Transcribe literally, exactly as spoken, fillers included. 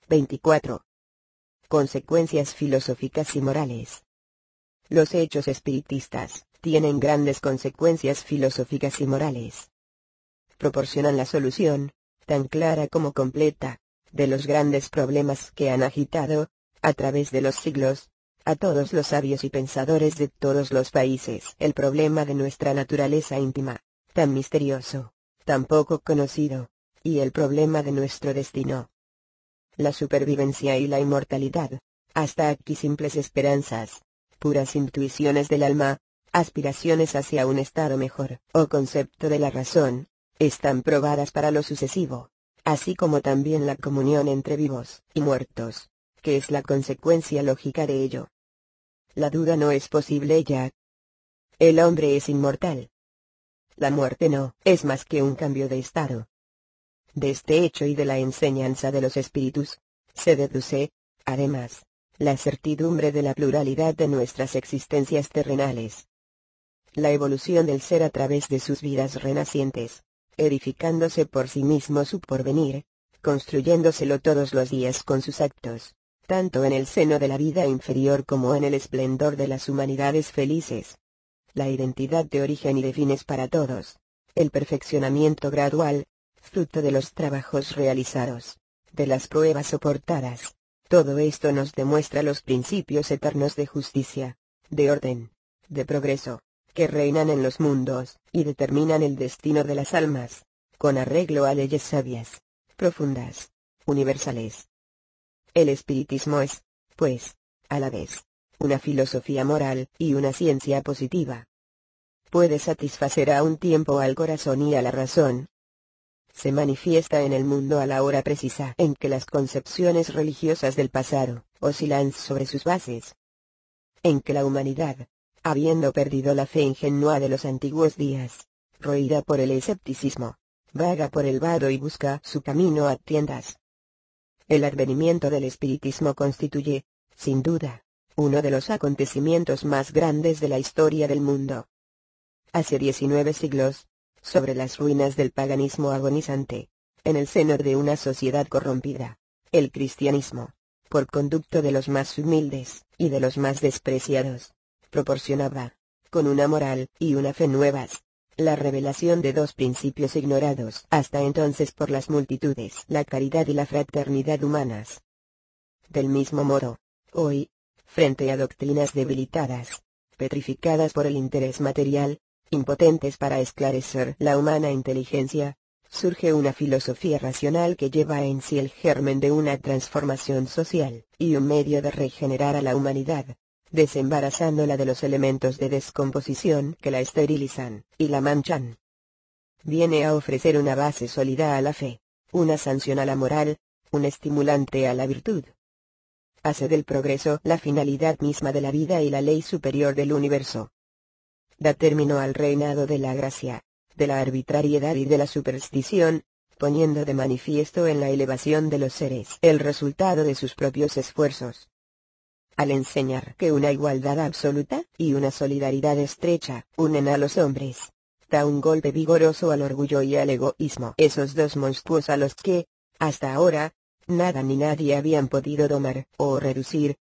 veinticuatro. Consecuencias filosóficas y morales. Los hechos espiritistas tienen grandes consecuencias filosóficas y morales. Proporcionan la solución, tan clara como completa, de los grandes problemas que han agitado, a través de los siglos, a todos los sabios y pensadores de todos los países. El problema de nuestra naturaleza íntima, tan misterioso, tan poco conocido, y el problema de nuestro destino. La supervivencia y la inmortalidad, hasta aquí simples esperanzas, puras intuiciones del alma, aspiraciones hacia un estado mejor, o concepto de la razón, están probadas para lo sucesivo, así como también la comunión entre vivos y muertos, que es la consecuencia lógica de ello. La duda no es posible ya. El hombre es inmortal. La muerte no es más que un cambio de estado. De este hecho y de la enseñanza de los espíritus, se deduce, además, la certidumbre de la pluralidad de nuestras existencias terrenales. La evolución del ser a través de sus vidas renacientes, edificándose por sí mismo su porvenir, construyéndoselo todos los días con sus actos, tanto en el seno de la vida inferior como en el esplendor de las humanidades felices. La identidad de origen y de fines para todos, el perfeccionamiento gradual, fruto de los trabajos realizados, de las pruebas soportadas, todo esto nos demuestra los principios eternos de justicia, de orden, de progreso, que reinan en los mundos, y determinan el destino de las almas, con arreglo a leyes sabias, profundas, universales. El espiritismo es, pues, a la vez, una filosofía moral y una ciencia positiva. Puede satisfacer a un tiempo al corazón y a la razón. Se manifiesta en el mundo a la hora precisa en que las concepciones religiosas del pasado oscilan sobre sus bases. En que la humanidad, habiendo perdido la fe ingenua de los antiguos días, roída por el escepticismo, vaga por el vado y busca su camino a tiendas. El advenimiento del espiritismo constituye, sin duda, uno de los acontecimientos más grandes de la historia del mundo. Hace diecinueve siglos, sobre las ruinas del paganismo agonizante, en el seno de una sociedad corrompida, el cristianismo, por conducto de los más humildes y de los más despreciados, proporcionaba, con una moral y una fe nuevas, la revelación de dos principios ignorados hasta entonces por las multitudes: la caridad y la fraternidad humanas. Del mismo modo, hoy, frente a doctrinas debilitadas, petrificadas por el interés material, impotentes para esclarecer la humana inteligencia, surge una filosofía racional que lleva en sí el germen de una transformación social, y un medio de regenerar a la humanidad, desembarazándola de los elementos de descomposición que la esterilizan y la manchan. Viene a ofrecer una base sólida a la fe, una sanción a la moral, un estimulante a la virtud. Hace del progreso la finalidad misma de la vida y la ley superior del universo. Da término al reinado de la gracia, de la arbitrariedad y de la superstición, poniendo de manifiesto en la elevación de los seres el resultado de sus propios esfuerzos. Al enseñar que una igualdad absoluta y una solidaridad estrecha unen a los hombres, da un golpe vigoroso al orgullo y al egoísmo, esos dos monstruos a los que, hasta ahora, nada ni nadie habían podido domar o reducir,